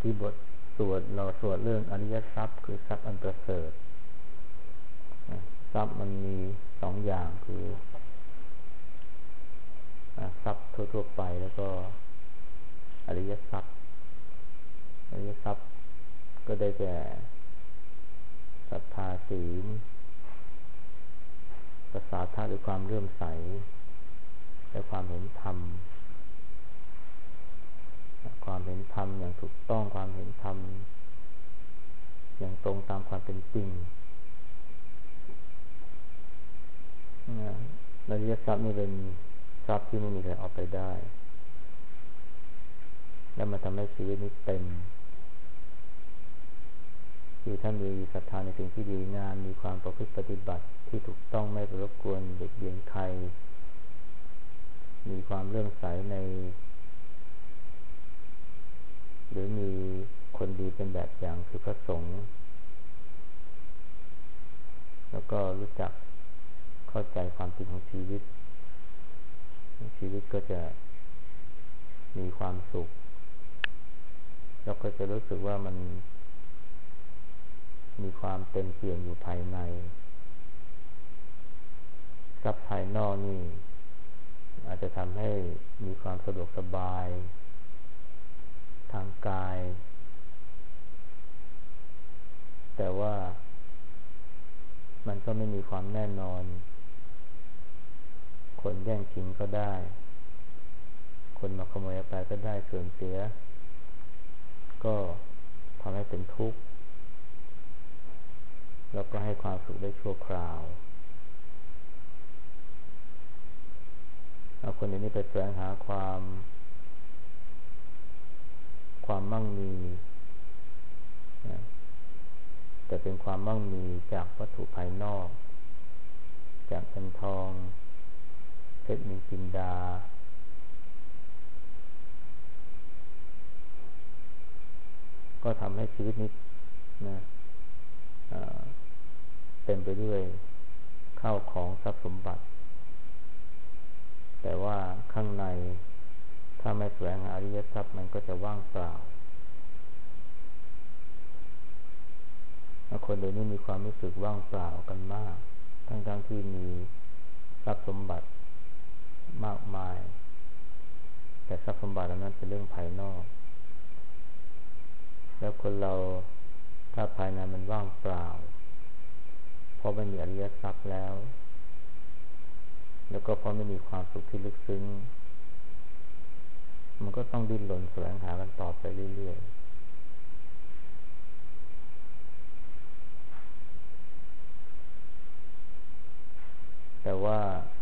ที่บทสวดเราสวดเรื่องอริยทรัพย์คือทรัพย์อันประเสริฐทรัพย์มันมีสองอย่างคือทรัพย์ทั่วๆไปแล้วก็อริยทรัพย์ก็ได้แก่ศรัทธาศีลประสาทะหรือความเลื่อมใสและความเห็นธรรมอย่างถูกต้องความเห็นธรรมอย่างตรงตามความเป็นจริงอริยทรัพย์นี่เป็นทรัพย์ที่ไม่มีใครเอาไปได้และมันทำให้ชีวิตนี้เต็มคือท่านมีศรัทธาในสิ่งที่ดีงามมีความประพฤติปฏิบัติที่ถูกต้องไม่รบกวนเบียดเบียนใครมีความเลื่อมใสในหรือมีคนดีเป็นแบบอย่างคือพระสงฆ์แล้วก็รู้จักเข้าใจความจริงของชีวิตก็จะมีความสุขแล้วก็จะรู้สึกว่ามันมีความเต็มเปี่ยมอยู่ภายในทรัพย์ภายนอกนี่อาจจะทำให้มีความสะดวกสบายทางกายแต่ว่ามันก็ไม่มีความแน่นอนคนแย่งชิงก็ได้คนมาขโมยไปก็ได้เสื่อมเสียก็ทำให้เป็นทุกข์แล้วก็ให้ความสุขได้ชั่วคราวแล้วคนนี้ไปแสวงหาความมั่งมีแต่เป็นความมั่งมีจากวัตถุภายนอกจากเงินทองเพชรนินจินดาก็ทำให้ชีวิตนี้เต็มไปด้วยข้าวของทรัพย์สมบัติแต่ว่าข้างในถ้าไม่แสวงหาอริยทรัพย์มันก็จะว่างเปล่าคนเดี๋ยวนี้มีความรู้สึกว่างเปล่ากันมากทั้งที่มีทรัพย์สมบัติมากมายแต่ทรัพย์สมบัตินั้นเป็นเรื่องภายนอกแล้วคนเราถ้าภายในมันว่างเปล่าเพราะไม่มีอริยทรัพย์แล้วก็เพราะไม่มีความสุขที่ลึกซึ้งมันก็ต้องดิ้นรนแสวงหากันต่อไปเรื่อยๆแต่ว่า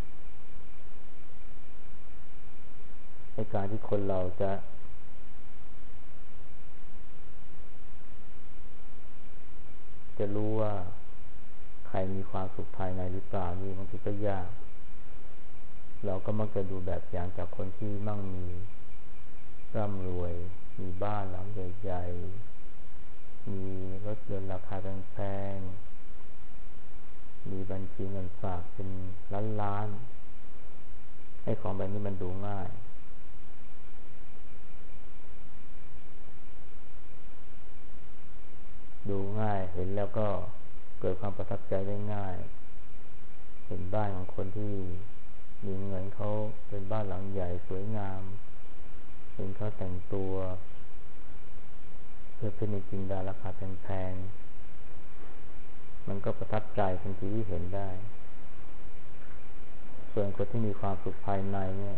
ในการที่คนเราจะรู้ว่าใครมีความสุขภายในหรือเปล่านี่บางทีก็ยากเราก็มักจะดูแบบอย่างจากคนที่มั่งมีร่ำรวยมีบ้านหลังใหญ่ๆมีรถยนต์ราคาแพงๆมีบัญชีเงินฝากเป็นล้านๆให้ของแบบนี้มันดูง่ายเห็นแล้วก็เกิดความประทับใจได้ง่ายเห็นบ้านของคนที่มีเงินเขาเป็นบ้านหลังใหญ่สวยงามเห็นเขาแต่งตัวเพื่อเป็นจินดาราคาแพงๆมันก็ประทับใจทันทีที่เห็นได้ส่วนคนที่มีความสุขภายในเนี่ย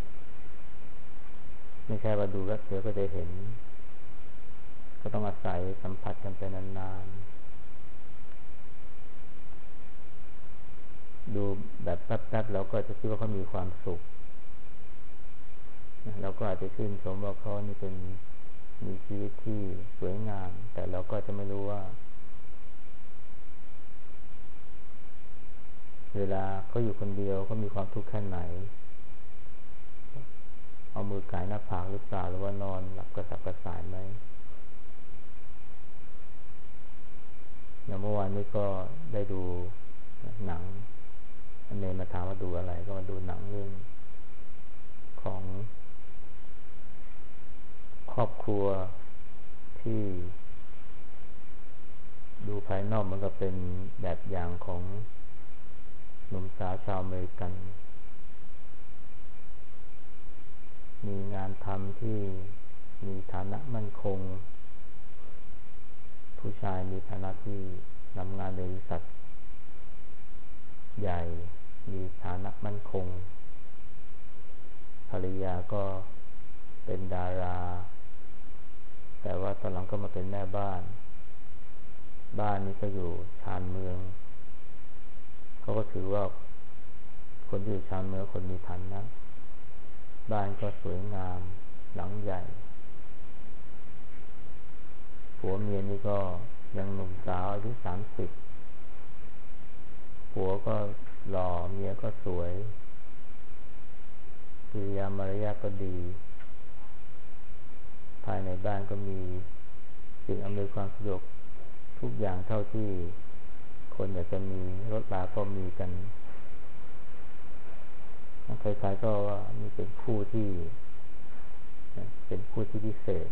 ไม่ใช่ว่าดูแล้วเดี๋ยวก็จะเห็นก็ต้องอาศัยสัมผัสกันไปนานๆดูแบบแป๊บๆเราก็จะคิดว่าเขามีความสุขเราก็อาจจะชื่นชมว่าเขานี่เป็นมีชีวิตที่สวยงามแต่เราก็จะไม่รู้ว่าเวลาเขาอยู่คนเดียวเขามีความทุกข์แค่ไหนเอามือก่ายหน้าผากหรือเปล่าหรือว่านอนหลับกระสับกระส่ายไหมอย่างเมื่อวานนี้ก็ได้ดูหนังอันเนมาถามว่าดูอะไรก็มาดูหนังเรื่องของครอบครัวที่ดูภายนอกมันก็เป็นแบบอย่างของหนุ่มสาวชาวอเมริกันมีงานทำที่มีฐานะมั่นคงผู้ชายมีฐานะที่ทำงานในบริษัทใหญ่มีฐานะมั่นคงภรรยาก็เป็นดาราแต่ว่าตอนหลังก็มาเป็นแม่บ้านนี้ก็อยู่ชานเมืองเขาก็ถือว่าคนที่อยู่ชานเมืองคนมีฐานะบ้านก็สวยงามหลังใหญ่ผัวเมียนี่ก็ยังหนุ่มสาวอายุ30ผัวก็หล่อเมียก็สวยกิริยามารยาทก็ดีภายในบ้านก็มีสิ่งอำนวยความสะดวกทุกอย่างเท่าที่คนอยากจะมีรถราก็มีกันใครๆก็ว่านี่เป็นคู่ที่พิเศษ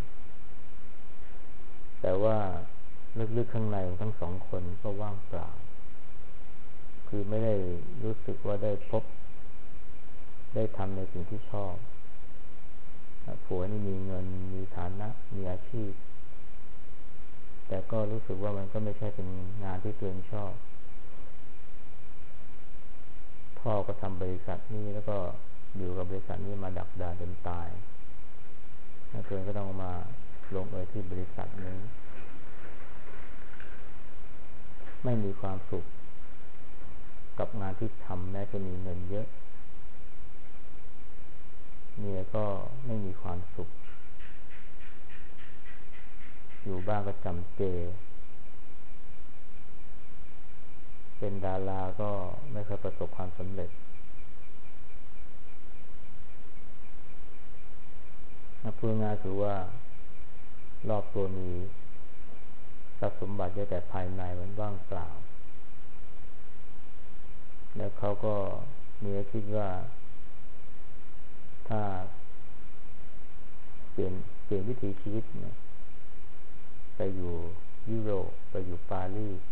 แต่ว่าลึกๆข้างในของทั้งสองคนก็ว่างเปล่าคือไม่ได้รู้สึกว่าได้พบได้ทำในสิ่งที่ชอบผัวนี่มีเงินมีฐานะมีอาชีพแต่ก็รู้สึกว่ามันก็ไม่ใช่เป็นงานที่ตัวเองชอบพ่อก็ทำบริษัทนี้แล้วก็อยู่กับบริษัทนี้มาดักดานจนตายตัวเองก็ต้องมาลงเอยที่บริษัทนี้ไม่มีความสุขกับงานที่ทำแม้จะมีเงินเยอะเมียก็ไม่มีความสุขอยู่บ้านก็จำเจเป็นดาราก็ไม่เคยประสบความสำเร็จพูดง่ายคือว่ารอบตัวมีทรัพย์สมบัติเยอะแต่ภายในมันว่างเปล่าแล้วเขาก็มีคิดว่าถ้าเปลี่ยนวิถีชีวิตเนี่ยไปอยู่ยุโรปไปอยู่ปารีส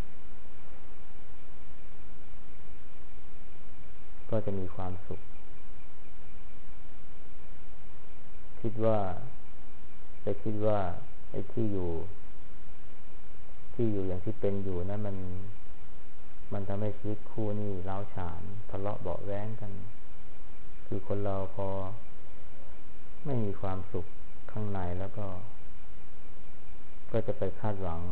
ก็จะมีความสุขคิดว่าไอ้ที่อยู่อย่างที่เป็นอยู่นั้นมันทำให้ชีวิตคู่นี่ร้าวฉานทะเลาะเบาะแว้งกันคือคนเราพอไม่มีความสุขข้างในแล้วก็จะไปคาดหวัง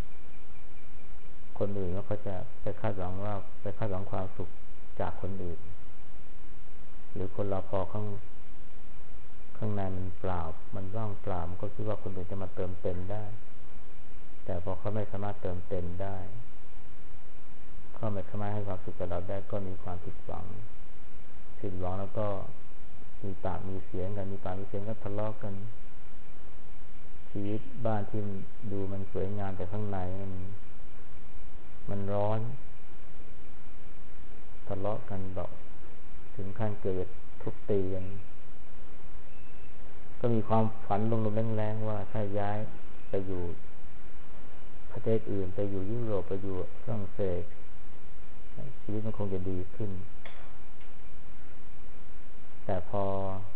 คนอื่นแล้วก็จะไปคาดหวังความสุขจากคนอื่นหรือคนเราพอข้างในมันเปล่ามันว่างเปล่ามันก็คิดว่าคนอื่นจะมาเติมเต็มได้แต่พอเขาไม่สามารถเติมเต็มได้เขาไม่สามารถให้ความสุขกับเราได้ก็มีความผิดหวังแล้วก็มีปากมีเสียงกันก็ทะเลาะกันชีวิตบ้านที่ดูมันสวยงามแต่ข้างในมันร้อนทะเลาะกันแบบถึงขั้นเกิดทุบตีกันก็มีความฝันลมๆแรงๆว่าถ้าย้ายไปอยู่ประเทศอื่นไปอยู่ยุโรปไปอยู่ฝรั่งเศสชีวิตมันคงจะดีขึ้นแต่พอ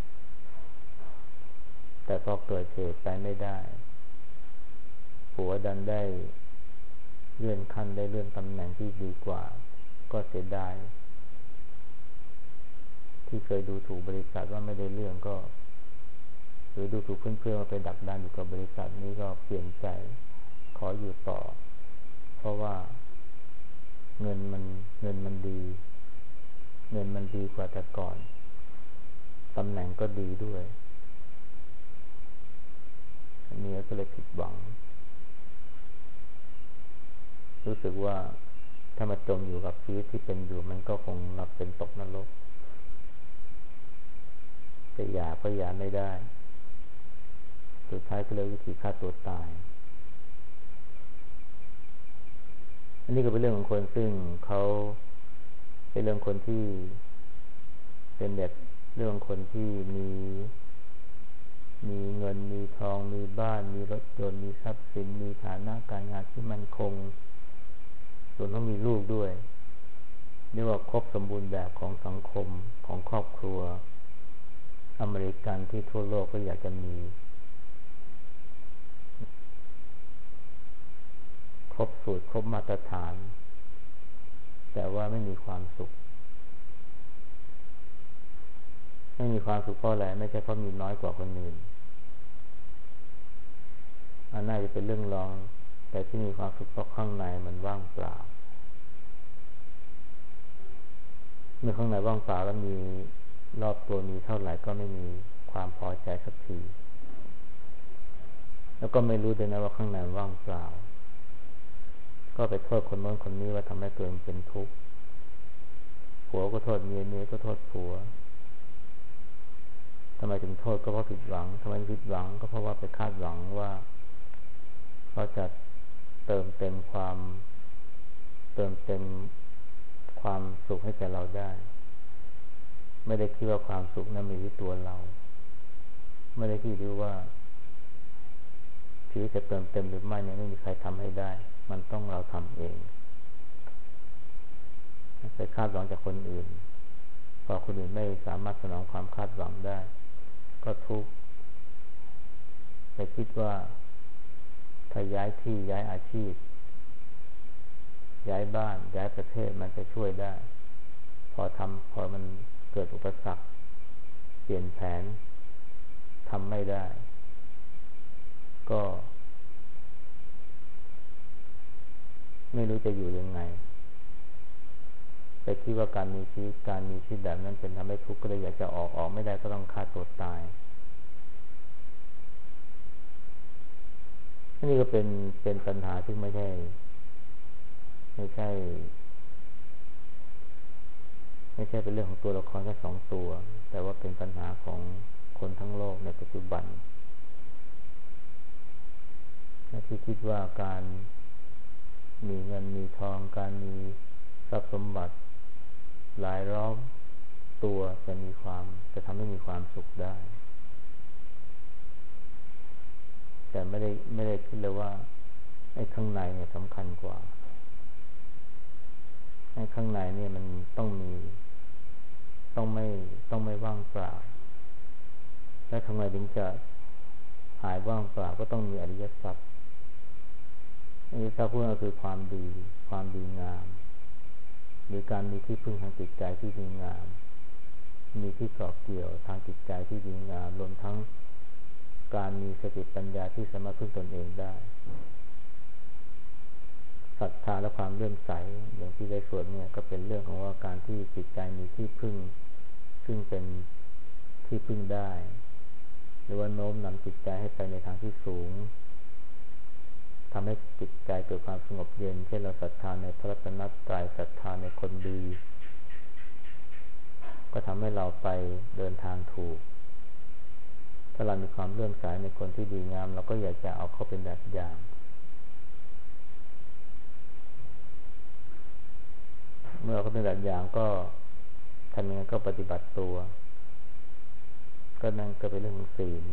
เกิดเหตุไปไม่ได้ผัวดันได้เลื่อนขั้นได้เลื่อนตำแหน่งที่ดีกว่าก็เสียดายที่เคยดูถูกบริษัทว่าไม่ได้เรื่องก็หรือดูถูกเพื่อนๆมาไปดักดานอยู่กับบริษัทนี้ก็เปลี่ยนใจขออยู่ต่อเพราะว่าเงินมันดีกว่าแต่ก่อนตำแหน่งก็ดีด้วยเมียก็เลยผิดหวังรู้สึกว่าถ้ามาจมอยู่กับชีวิตที่เป็นอยู่มันก็คงรับเป็นตกนรกจะหย่าก็หย่าไม่ได้สุดท้ายก็เลยวิธีฆ่าตัวตายอันนี้ก็เป็นเรื่องของคนซึ่งเขาเป็นเรื่องคนที่เป็นแบบเรื่องคนที่มีมีเงินมีทองมีบ้านมีรถยนต์มีทรัพย์สินมีฐานะการงานที่มั่นคงรวมทั้งมีลูกด้วยเรียกว่าครบสมบูรณ์แบบของสังคมของครอบครัวอเมริกันที่ทั่วโลกก็อยากจะมีครบสูตรครบมาตรฐานแต่ว่าไม่มีความสุขไม่มีความสุขเพราะอะไรไม่ใช่เพราะมีน้อยกว่าคนอื่นอันน่าจะเป็นเรื่องรองแต่ที่มีความสุขเพราะข้างในมันว่างเปล่าเมื่อข้างในว่างเปล่าแล้วมีรอบตัวมีเท่าไหร่ก็ไม่มีความพอใจสักทีแล้วก็ไม่รู้ด้วยนะว่าข้างในว่างเปล่าก็ไปโทษคนโน้นคนนี้ว่าทำให้ตัวเองเป็นทุกข์ผัวก็โทษเมียเมียก็โทษผัวทำไมถึงโทษก็เพราะผิดหวังทำไมผิดหวังก็เพราะว่าไปคาดหวังว่าเขาจะเติมเต็มความสุขให้แก่เราได้ไม่ได้คิดว่าความสุขนั้นมีที่ตัวเราไม่ได้คิดว่าชีวิตจะเติมเต็มหรือไม่เนี่ยไม่มีใครทำให้ได้มันต้องเราทำเองไปคาดหวังจากคนอื่นพอคนอื่นไม่สามารถสนองความคาดหวังได้ก็ทุกข์ไปคิดว่าถ้าย้ายที่ย้ายอาชีพย้ายบ้านย้ายประเทศมันจะช่วยได้พอมันเกิดอุปสรรคเปลี่ยนแผนทำไม่ได้ก็ไม่รู้จะอยู่ยังไงไปคิดว่าการมีชีวิตแบบนั้นเป็นทำให้ทุกข์ก็เลยอยากจะออกไม่ได้ก็ต้องฆ่าตัวตายนี่ก็เป็นปัญหาที่ไม่ใช่เป็นเรื่องของตัวละครแค่สองตัวแต่ว่าเป็นปัญหาของคนทั้งโลกในปัจจุบันที่คิดว่าการมีเงินมีทองการมีทรัพย์สมบัติหลายล้อมตัวจะทำให้มีความสุขได้แต่ไม่ได้คิดเลยว่าไอ้ข้างในเนี่ยสำคัญกว่าไอ้ข้างในเนี่ยมันต้องไม่ว่างเปล่าและทำไมถึงจะหายว่างเปล่าก็ต้องมีอริยทรัพย์อริยทรัพย์พูดก็คือความดีงามหรือการมีที่พึ่งทางจิตใจที่ดีงามมีที่เกาะเกี่ยวทางจิตใจที่ดีงามรวมทั้งการมีสติปัญญาที่สามารถพึ่งตนเองได้ศรัทธาและความเลื่อมใสอย่างที่ได้สวดเนี่ยก็เป็นเรื่องของว่าการที่จิตใจมีที่พึ่งซึ่งเป็นที่พึ่งได้หรือว่าโน้มนำจิตใจให้ไปในทางที่สูงทำให้จิตใจเกิดความสงบเย็นเช่นเราศรัทธาในพระรัตนตรัยศรัทธาในคนดีก็ทำให้เราไปเดินทางถูกถ้าเรามีความเลื่อมใสในคนที่ดีงามเราก็อยากจะเอาเขาเป็นแบบอย่างเมื่อเขาเป็นแบบอย่างก็ทำยังไงก็ปฏิบัติตัวก็นั่นก็เป็นเรื่องของศีล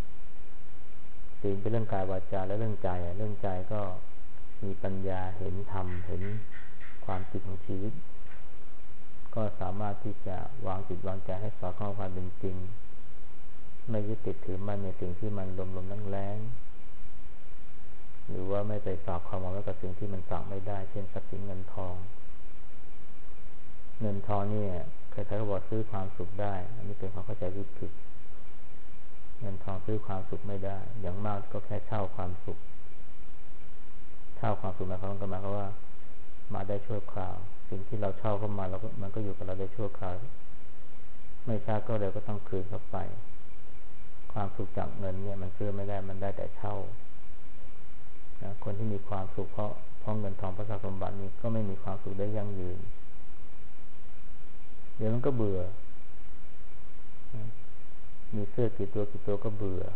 เป็นเรื่องกายวาจาและเรื่องใจก็มีปัญญาเห็นธรรมเห็นความจริงของชีวิตก็สามารถที่จะวางจิตวางใจให้สอดคล้องความเป็นจริงไม่ยึดติดถือมันในสิ่งที่มันลมแรงหรือว่าไม่ไปฝากความหวังไว้กับสิ่งที่มันฝากไม่ได้เช่นทรัพย์สินเงินทองเนี่ยใครๆก็บอกซื้อความสุขได้อันนี้เป็นความเข้าใจที่ผิดเงินทองซื้อความสุขไม่ได้อย่างมากก็แค่เช่าความสุขหมายความว่ามาได้ชั่วคราวสิ่งที่เราเช่าเข้ามามันก็อยู่กับเราได้ชั่วคราวไม่ช้าก็เร็วก็ต้องคืนเข้าไปความสุขจากเงินเนี่ยมันซื้อไม่ได้มันได้แต่เช่านะคนที่มีความสุขเพราะเงินทองเพราะทรัพย์สมบัตินี้ก็ไม่มีความสุขได้ยั่งยืนเดี๋ยวมันก็เบื่อมีเสื้อกี่ตัวก็เบื่อ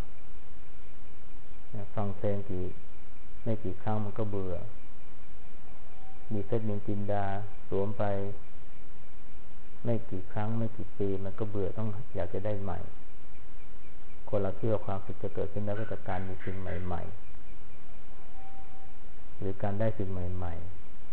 ฟังเพลงไม่กี่ครั้งมันก็เบื่อมีเพชรนินจินดาสวมไปไม่กี่ครั้งไม่กี่ปีมันก็เบื่อต้องอยากจะได้ใหม่คคนเราคิดว่าความสุขจะเกิดขึ้นได้ก็จากการมีสิ่งใหม่ๆหรือการได้สิ่งใหม่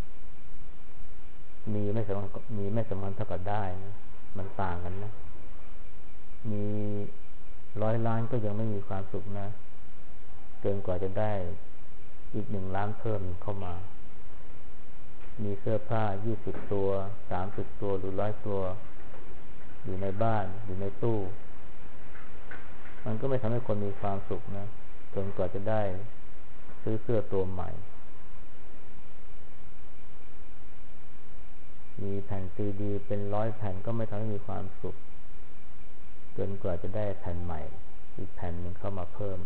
ๆมีไม่สำคัญเท่ากับได้นะมันต่างกันนะมี100 ล้านก็ยังไม่มีความสุขนะเกินกว่าจะได้อีก1 ล้านเพิ่มเข้ามามีเสื้อผ้า20 ตัว30 ตัวหรือ100 ตัวอยู่ในบ้านอยู่ในตู้มันก็ไม่ทำให้คนมีความสุขนะจนกว่าจะได้ซื้อเสื้อตัวใหม่มีแผ่นซีดีเป็น100 แผ่นก็ไม่ทำให้มีความสุขจนกว่าจะได้แผ่นใหม่อีกแผ่นหนึ่งเข้ามาเพิ่ม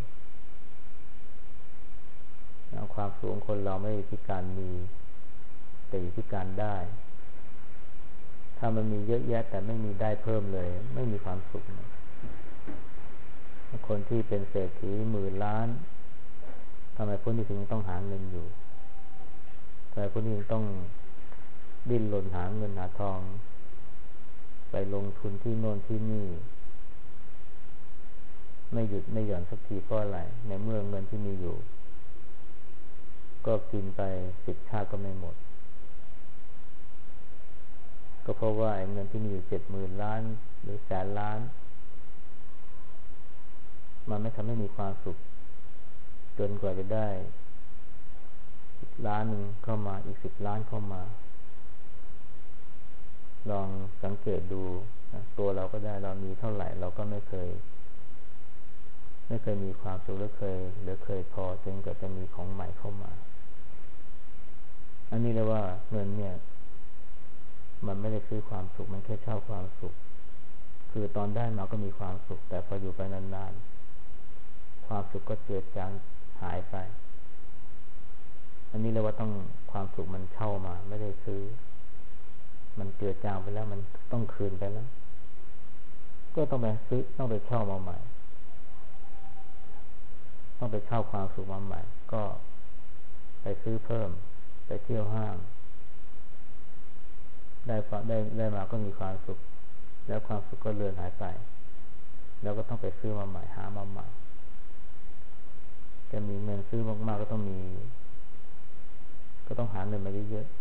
ความสุขของคนเราไม่อยู่ที่การมีแต่อยู่ที่การได้ถ้ามันมีเยอะแยะแต่ไม่มีได้เพิ่มเลยไม่มีความสุขนะคนที่เป็นเศรษฐี10,000 ล้านทำไมพวกนี้ถึงต้องหาเงินอยู่ทำไมพวกนี้ถึงต้องดิ้นรนหาเงินหาทองไปลงทุนที่โน่นที่นี่ไม่หยุดไม่หย่อนสักทีเพราะอะไรในเมื่อเงินที่มีอยู่ก็กินไป10 ชาติก็ไม่หมดก็เพราะว่าเงินที่มีอยู่70,000 ล้านหรือ100,000 ล้านมันไม่ทำให้มีความสุขจนกว่าจะได้อีกล้านหนึ่งเข้ามาอีก10 ล้านเข้ามาลองสังเกตดูตัวเราก็ได้เรามีเท่าไหร่เราก็ไม่เคยมีความสุขหรือเคยพอจนกว่าจะมีของใหม่เข้ามาอันนี้เรียกว่าเงินเนี่ยมันไม่ได้ซื้อความสุขมันแค่เช่าความสุขคือตอนได้มาก็มีความสุขแต่พออยู่ไปนานๆความสุขก็เจือจางหายไปอันนี้เรียกว่าต้องความสุขมันเช่ามาไม่ได้ซื้อมันเจือจางไปแล้วมันต้องคืนไปแล้วก็ต้องไปซื้อต้องไปเช่ามาใหม่ต้องไปเช่าความสุขมาใหม่ก็ไปซื้อเพิ่มไปเที่ยวห้างได้มาก็มีความสุขแล้วความสุขก็เลือนหายไปแล้วก็ต้องไปซื้อมาใหม่หามาใหม่จะมีเงินซื้อมากๆก็ต้องหาเงินมาเยอะ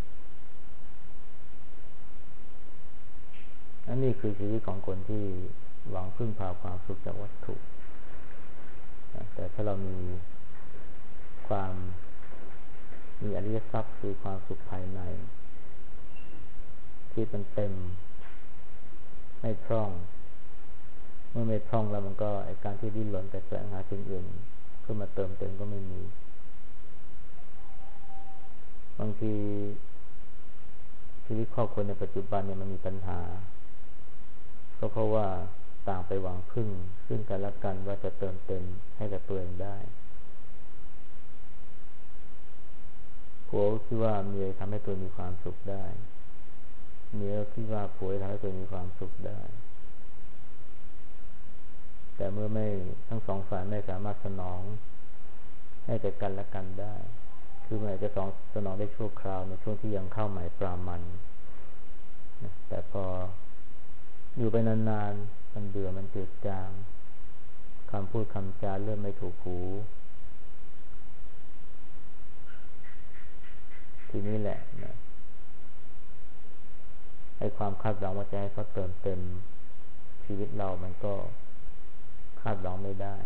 ๆอันนี้คือชีวิตของคนที่หวังพึ่งพาความสุขจากวัตถุแต่ถ้าเรามีอริยทรัพย์คือความสุขภายในที่มันเต็มไม่พร่องเมื่อไม่พร่องแล้วมันก็ไอ้การที่ดิ้นรนไปแสวงหาสิ่งอื่นเพื่อมาเติมเต็มก็ไม่มีบางทีชีวิตครอบครัวในปัจจุบันเนี่ยมันมีปัญหาก็เพราะว่าต่างไปหวังพึ่งซึ่งกันและกันว่าจะเติมเต็มให้กับตัวเองได้ผัวคิดว่าเมียทำให้ตัวมีความสุขได้เมียคิดว่าผัวทำให้ตัวมีความสุขได้แต่เมื่อไม่ทั้งสองฝ่ายไม่สามารถสนองให้แก่กันและกันได้คือมันอาจจะสนองได้ชั่วคราวในช่วงที่ยังเข้าหมายปรามันแต่พออยู่ไปนานๆมันเบื่อมันจืดจางคำพูดคำจาเริ่มไม่ถูกหูทีนี้แหละนะไอ้ความคาดหวังว่าจะให้เขาเติมเต็มชีวิตเรามันก็คาดหวังไม่ได้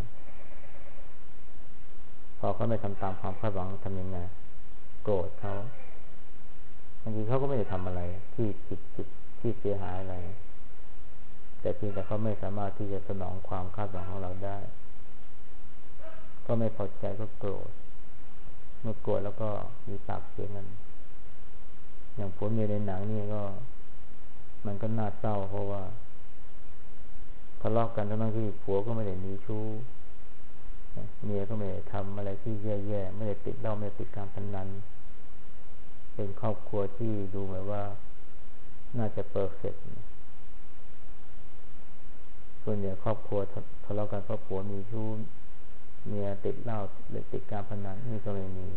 พอเขาไม่ทำตามความคาดหวังทำยังไงโกรธเขาบางทีเขาก็ไม่ได้ทำอะไรที่ผิดที่เสียหายอะไรแต่เพียงแต่เขาไม่สามารถที่จะสนองความคาดหวังของเราได้ก็ไม่พอใจก็โกรธเมื่อโกรธแล้วก็มีปากเสียงกันอย่างผัวเมียในหนังนี่ก็มันก็น่าเศร้าเพราะว่าทะเลาะกันทั้งที่ผัวก็ไม่ได้มีชู้เมียก็ไม่ได้ทำอะไรที่แย่ๆไม่ได้ติดเหล้าไม่ได้ติดการพนันเป็นครอบครัวที่ดูเหมือนว่าน่าจะเพอร์เฟกต์ส่วนใหญ่ครอบครัวทะเลาะกันเพราะผัวมีชู้เมียติดเหล้าหรือติดการพนันนี่ก็ไม่มี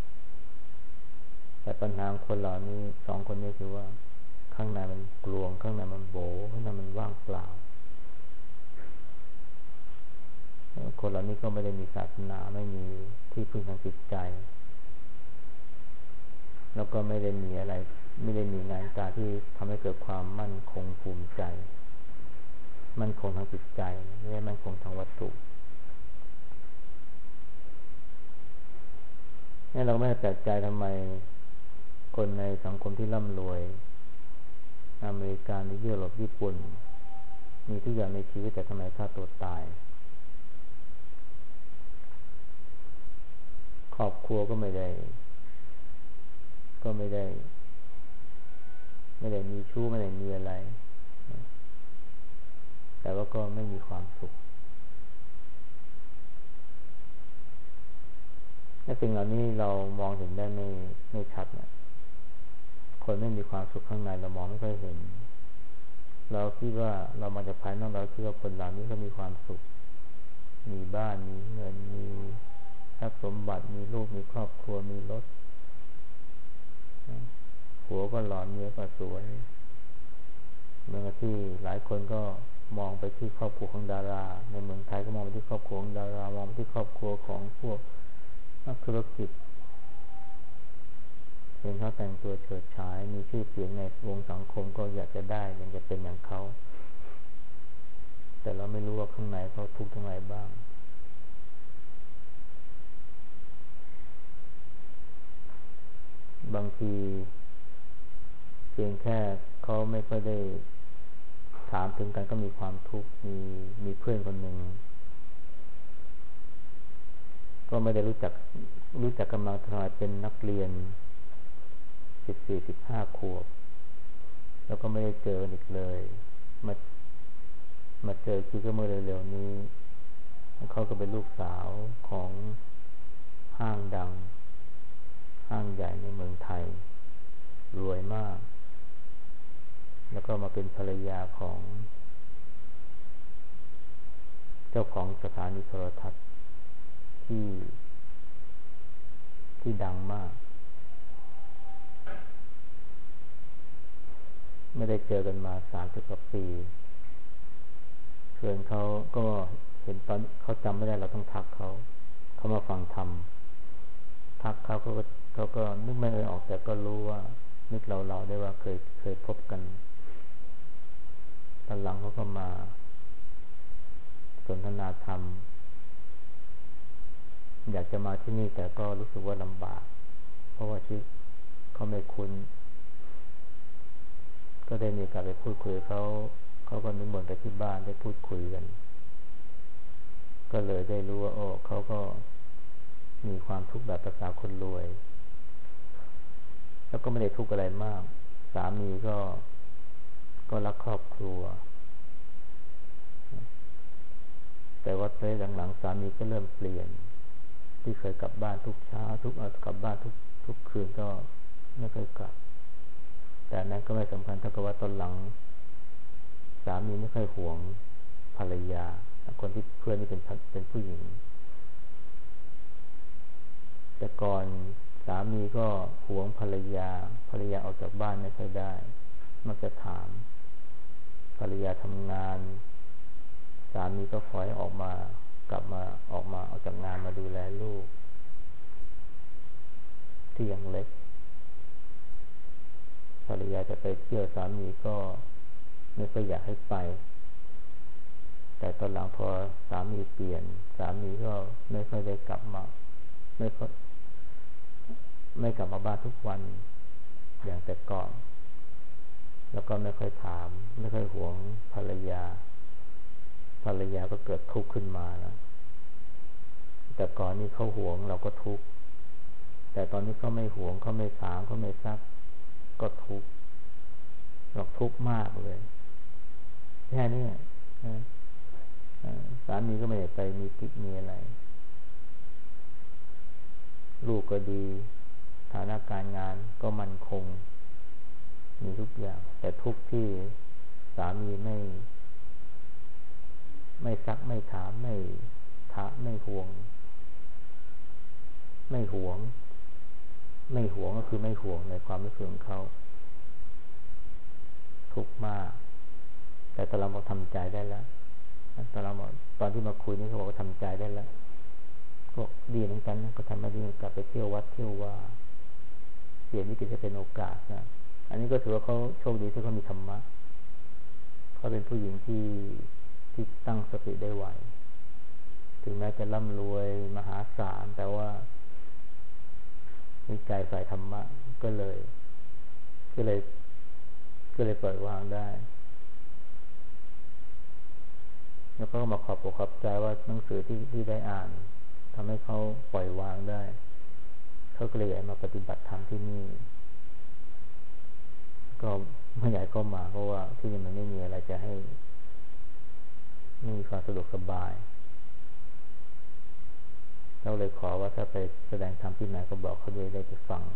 แต่ปัญหาคนเหล่านี้2 คนนี้คือว่าข้างในมันกลวงข้างในมันโบข้างในมันว่างเปล่าคนเหล่านี้ก็ไม่ได้มีศาสนาไม่มีที่พึ่งทางจิตใจแล้วก็ไม่ได้มีอะไรไม่ได้มีงานการที่ทำให้เกิดความมั่นคงภูมิใจมั่นคงทางจิตใจไม่ใช่มั่นคงทางวัตถุนี่เราไม่แปลกใจทำไมคนในสังคมที่ร่ำรวยอเมริกาหรือยุโรปญี่ปุ่นมีทุกอย่างในชีวิตแต่ทำไมฆ่าตัวตายครอบครัวก็ไม่ได้มีชู้ไม่ได้มีอะไรแต่ว่าก็ไม่มีความสุขและสิ่งเหล่านี้เรามองเห็นได้ไม่ชัดนะคนไม่มีความสุขข้างในเรามองไม่ค่อยเห็นเราคิดว่าเรามาจากภายนอกเราคิดว่าคนเหล่านี้ก็มีความสุขมีบ้านมีเงินมีทรัพย์สมบัติมีลูกมีครอบครัวมีรถผัวก็หล่อเมียก็สวยเมืองที่หลายคนก็มองไปที่ครอบครัวของดาราในเมืองไทยก็มองไปที่ครอบครัวของดารามองไปที่ครอบครัวของพวกนักธุรกิจเห็นเขาแต่งตัวเฉิดฉายมีชื่อเสียงในวงสังคมก็อยากจะได้อยากจะเป็นอย่างเขาแต่เราไม่รู้ว่าข้างในเขาทุกข์ตรงไหนบ้างบางทีเพียงแค่เขาไม่ค่อยได้ถามถึงกันก็มีความทุกข์มีเพื่อนคนหนึ่งก็ไม่ได้รู้จักกันมาทำไมเป็นนักเรียน14-15 ขวบแล้วก็ไม่ได้เจออีกเลยมาเจอคือก็เมื่อเร็วๆนี้เขาก็เป็นลูกสาวของห้างดังห้างใหญ่ในเมืองไทยรวยมากแล้วก็มาเป็นภรรยาของเจ้าของสถานีโทรทัศน์ที่ดังมากไม่ได้เจอกันมา30 กว่าปีเพื่อนเขาก็เห็นตอนเขาจำไม่ได้เราต้องทักเขามาฟังธรรมทักเขาก็นึกไม่ออกแต่ก็รู้ว่านึกเราได้ว่าเคยพบกันตอนหลังเขาก็มาสนทนาธรรมอยากจะมาที่นี่แต่ก็รู้สึกว่าลำบากเพราะว่าชีวิตเขาไม่คุ้นก็ได้มีการไปพูดคุยเขาก็นิมนต์ไปที่บ้านได้พูดคุยกันก็เลยได้รู้ว่าเขาก็มีความทุกข์แบบภาษาคนรวยแล้วก็ไม่ได้ทุกข์อะไรมากสามีก็รักครอบครัวแต่ว่าในหลังๆสามีก็เริ่มเปลี่ยนที่เคยกลับบ้านทุกเช้ากลับบ้านทุกคืนก็ไม่เคยกลับแต่นั้นก็ไม่สำคัญเท่ากับว่าตอนหลังสามีไม่ค่อยห่วงภรรยาคนที่เพื่อนนี่เป็นผู้หญิงแต่ก่อนสามีก็ห่วงภรรยาออกจากบ้านไม่ค่อยได้มักจะถามภรรยาทำงานสามีก็คอยออกมาออกจากงานมาดูแลลูกที่ยังเล็กภรรยาจะไปเที่ยวสามีก็ไม่ค่อยอยากให้ไปแต่ตอนหลังพอสามีเปลี่ยนสามีก็ไม่ค่อยได้กลับมาไม่กลับมาบ้านทุกวันอย่างแต่ก่อนแล้วก็ไม่ค่อยถามไม่ค่อยห่วงภรรยาก็เกิดทุกข์ขึ้นมานะแต่ก่อนนี้เขาห่วงเราก็ทุกข์แต่ตอนนี้เขาไม่ห่วงเขาไม่ถามเขาไม่ซักก็ทุกข์เราทุกข์มากเลยแค่นี้สามีก็ไม่ได้ไปมีกิ๊กมีอะไรลูกก็ดีฐานะการงานก็มั่นคงมีทุกอย่างแต่ทุกข์ที่สามีไม่ซักไม่ถามไม่ห่วงก็คือไม่ห่วงในความรู้สึกของเขาทุกข์มากแต่ตอนเราบอกทำใจได้แล้วตอนเราบอกตอนที่มาคุยนี่เขาบอกว่าทำใจได้แล้วก็ดีเหมือนกันนะก็ทำมาดีกลับไปเที่ยววัดเที่ยวว่าเปลี่ยนวิกฤตจะเป็นโอกาสนะอันนี้ก็ถือว่าเขาโชคดีที่เขามีธรรมะเขาเป็นผู้หญิงที่ตั้งสติได้ไวถึงแม้จะร่ำรวยมหาศาลแต่ว่ามีใจฝ่ายธรรมะก็เลยปล่อยวางได้แล้วก็มาขอบใจว่าหนังสือที่ได้อ่านทำให้เขาปล่อยวางได้เขาก็เลยมาปฏิบัติธรรมที่นี่ก็ไม่อยากเข้ามาเพราะว่าที่นี่มันไม่มีอะไรจะให้ไม่มีความสะดวกสบายเราเลยขอว่าถ้าไปแสดงธรรมที่ไหนก็บอกเขาด้วยได้ไปฟัง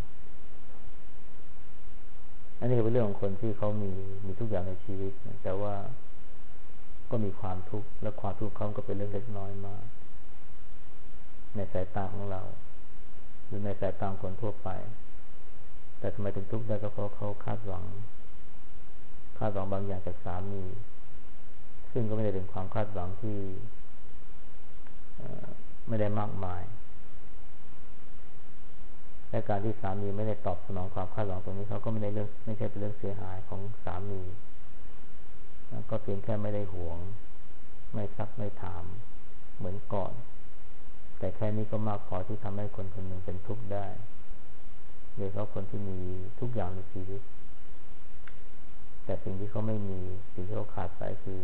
อันนี้เป็นเรื่องของคนที่เขามีทุกอย่างในชีวิตแต่ว่าก็มีความทุกข์และความทุกข์เขาก็เป็นเรื่องเล็กน้อยมากในสายตาของเราหรือในสายตาคนทั่วไปแต่ทำไมถึงทุกข์ได้ก็เพราะเขาคาดหวังบางอย่างจากสามีซึ่งก็ไม่ได้เป็นความคาดหวังที่ไม่ได้มากมายและการที่สามีไม่ได้ตอบสนองความคาดหวังตรงนี้เขาก็ไม่ใช่เป็นเรื่องเสียหายของสามีก็เพียงแค่ไม่ได้หวงไม่ซักไม่ถามเหมือนก่อนแต่แค่นี้ก็มากพอที่ทำให้คนคนหนึ่งเป็นทุกข์ได้โดยเฉพาะคนที่มีทุกอย่างในชีวิตแต่สิ่งที่เขาไม่มีสิ่งที่เขาขาดไปคือ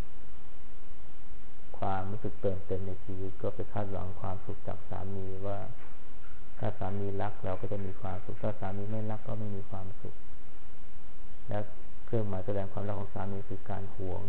ความรู้สึกเติมเต็มในชีวิตก็ไปคาดหวังความสุขจากสามีว่าถ้าสามีรักเราก็จะมีความสุขถ้าสามีไม่รักก็ไม่มีความสุขและเครื่องหมายแสดงความรักของสามีคือการหวง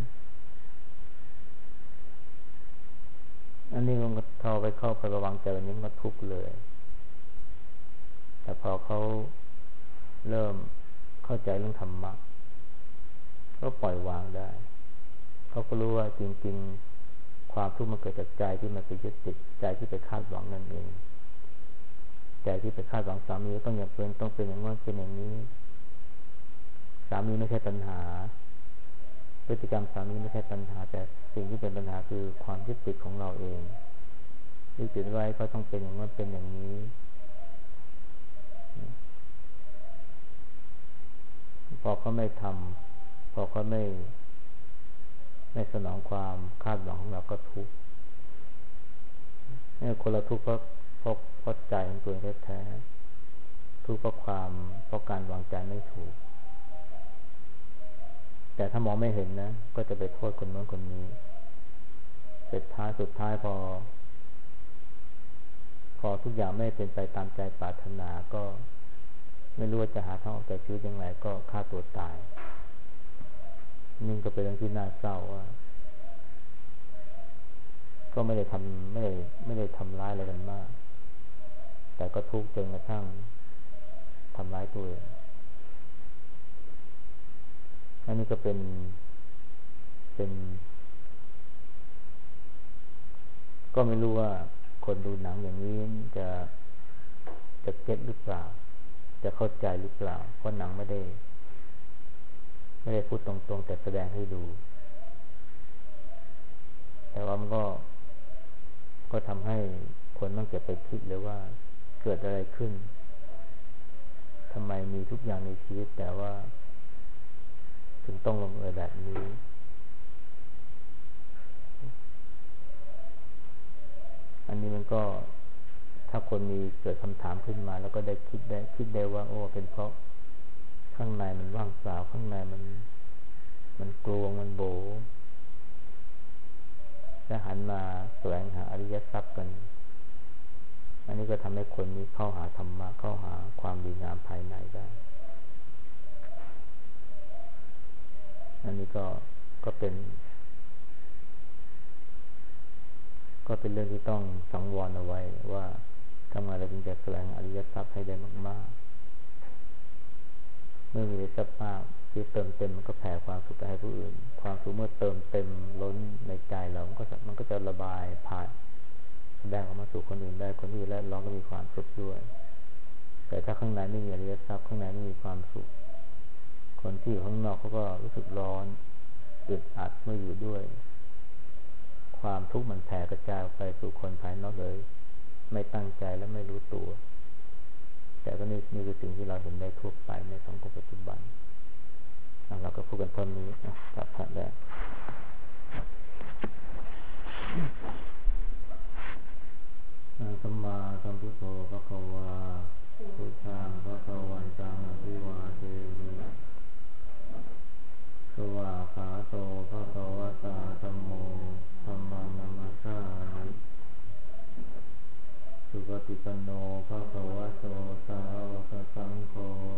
อันนี้มันก็เข้าไประวังใจแบบนี้มันก็ทุกข์เลยแต่พอเขาเริ่มเข้าใจเรื่องธรรมะก็ปล่อยวางได้เขาก็รู้ว่าจริงๆความทุกข์มันเกิดจากใจที่มันไปยึดติดใจที่ไปคาดหวังนั่นเองใจที่ไปคาดหวังสามีต้องอย่างเป็นต้องเป็นอย่างนั้นเป็นอย่างนี้สามีไม่ใช่ปัญหาพฤติกรรมสามีไม่ใช่ปัญหาแต่สิ่งที่เป็นปัญหาคือความยึดติดของเราเองยึดติดไว้ก็ต้องเป็นอย่างนั้นเป็นอย่างนี้พอเขาไม่ทำพอเขาไม่สนองความคาดหวังของเราก็ทุกข์นี่คนละทุกข์เพราะใจของตัวเองแท้ๆทุกข์เพราะการวางใจไม่ถูกแต่ถ้ามองไม่เห็นนะก็จะไปโทษคนโน้นคนนี้สุดท้ายพอทุกอย่างไม่เป็นไปตามใจปรารถนาก็ไม่รู้ว่าจะหาทางออกจากชีวิตยังไงก็ฆ่าตัวตายนี่ก็เป็นเรื่องที่น่าเศร้าว่าก็ไม่ได้ทำร้ายอะไรกันมากแต่ก็ทุกข์จนกระทั่งทำร้ายตัวเองอันนี้ก็เป็นก็ไม่รู้ว่าคนดูหนังอย่างนี้จะเก็ตหรือเปล่าจะเข้าใจหรือเปล่าเพราะหนังไม่ได้พูดตรงๆแต่แสดงให้ดูแต่ว่ามันก็ทำให้คนต้องเก็บไปคิดเลยว่าเกิดอะไรขึ้นทำไมมีทุกอย่างในชีวิตแต่ว่าถึงต้องลงเอยแบบนี้อันนี้มันก็ถ้าคนมีเกิดคำถามขึ้นมาแล้วก็ได้คิดได้ว่าโอ้เป็นเพราะข้างในมันว่างเปล่าข้างในมันกลวงมันโบและหันมาแสวงหาอริยทรัพย์กันอันนี้ก็ทำให้คนนี้เข้าหาธรรมะเข้าหาความดีงามภายในได้อันนี้ก็เป็นเรื่องที่ต้องสังวรเอาไว้ว่าทำไงเราจึงจะแสวงอริยทรัพย์ให้ได้มากๆเมื่อมีอริยทรัพย์มากที่เติมเต็มมันก็แผ่ความสุขไปให้ผู้อื่นความสุขเมื่อเติมเต็มล้นในใจเรามันก็จะระบายผ่านแสดงออกมาสู่คนอื่นได้คนอื่นและเราก็มีความสุขด้วยแต่ถ้าข้างในไม่มีอริยทรัพย์ข้างในไม่มีความสุขคนที่อยู่ข้างนอกเขาก็รู้สึกร้อนอึดอัดเมื่ออยู่ด้วยความทุกข์มันแผ่กระจายออกไปสู่คนภายนอกเลยไม่ตั้งใจและไม่รู้ตัวแต่ก็นี่คือสิ่งที่เราเห็นได้ทั่วไปในสังคมปัจจุบันเราก็พูดกันเท่านี้นะครับพระแรกสัมมาสัมพุทโธภควาพุทธังภควันตังอภิวาเทมิสวากขาโตภควตาธัมโมธัมมังนัมมัสสามิสุปฏิปันโนภควโตสาวกสังโฆ